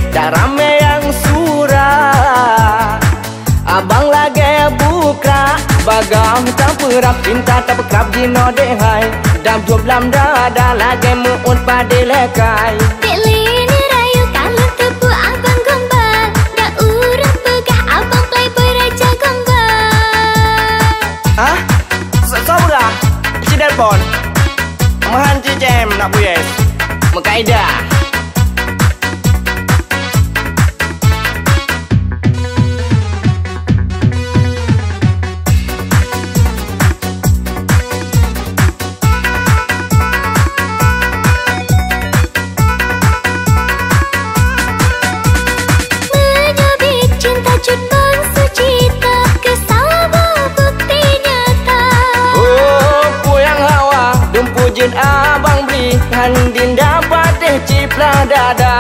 dah rame yang surah. Abang lagi buka bagam tak perap cinta tak berkerap jino dek hai. Dam jom lam dada lagi muut pada lekai. Dek lini rayu kalau tepu abang gombal. Dah urang pegah abang playboy raja gombal. Hah? Sobra? Cidel pon? Mahan cijem nak buyes? Mekaidah. Pujin abang beli Handin dapat ciplah dada.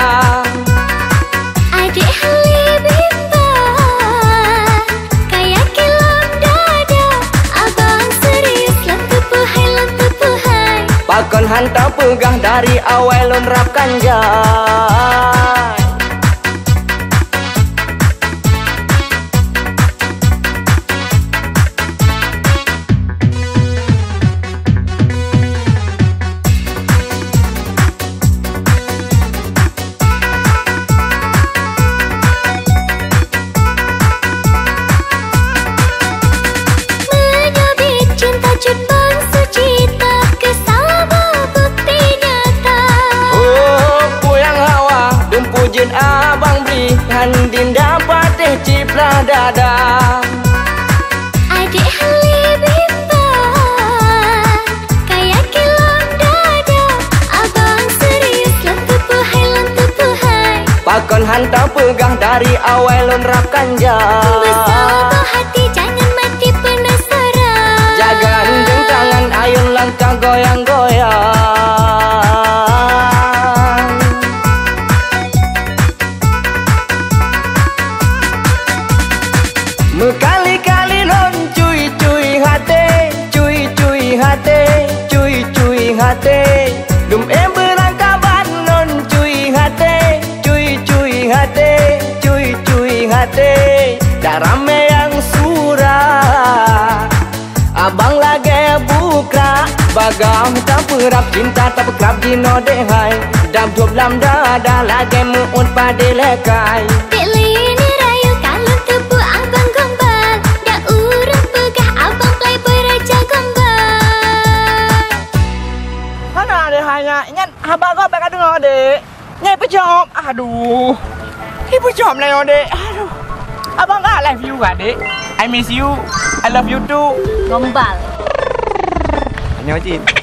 Adik halibimba kayak kilam dada. Abang serius lam tepuhai. Pakon hantar pegah dari awal lon rapkan jai. Pujin abang beli Handin dapat ciplah dada. Adik halibimba kayak kilam dada. Abang serius lam tepuhai. Pakon hantar pegah dari awal lon rapkan jai. Bersama hati jangan mati penasaran. Jaga endeng tangan ayun langkah goyang-goyang. Kali-kali non cuy hati, cuy hati. Dum berangkaban non cuy hati, cuy hati. Dah rame yang surah. Abang lagi buka bagam tak perap cinta tak berkerap jino dek hai. Dam jom lam dada lagi muut pada lekai. Dek lini rayu kalau tepu abang gombal. Dah urang pegah abang playboy raja gombal. Mana ada hanya ingat abang kau baik dengar dek. Nyai pejam. Aduh. Ibu jam lah dek. Aduh. Abang I love you kan dek. I miss you. I love you too. Gombal. Annyeonghaseyo.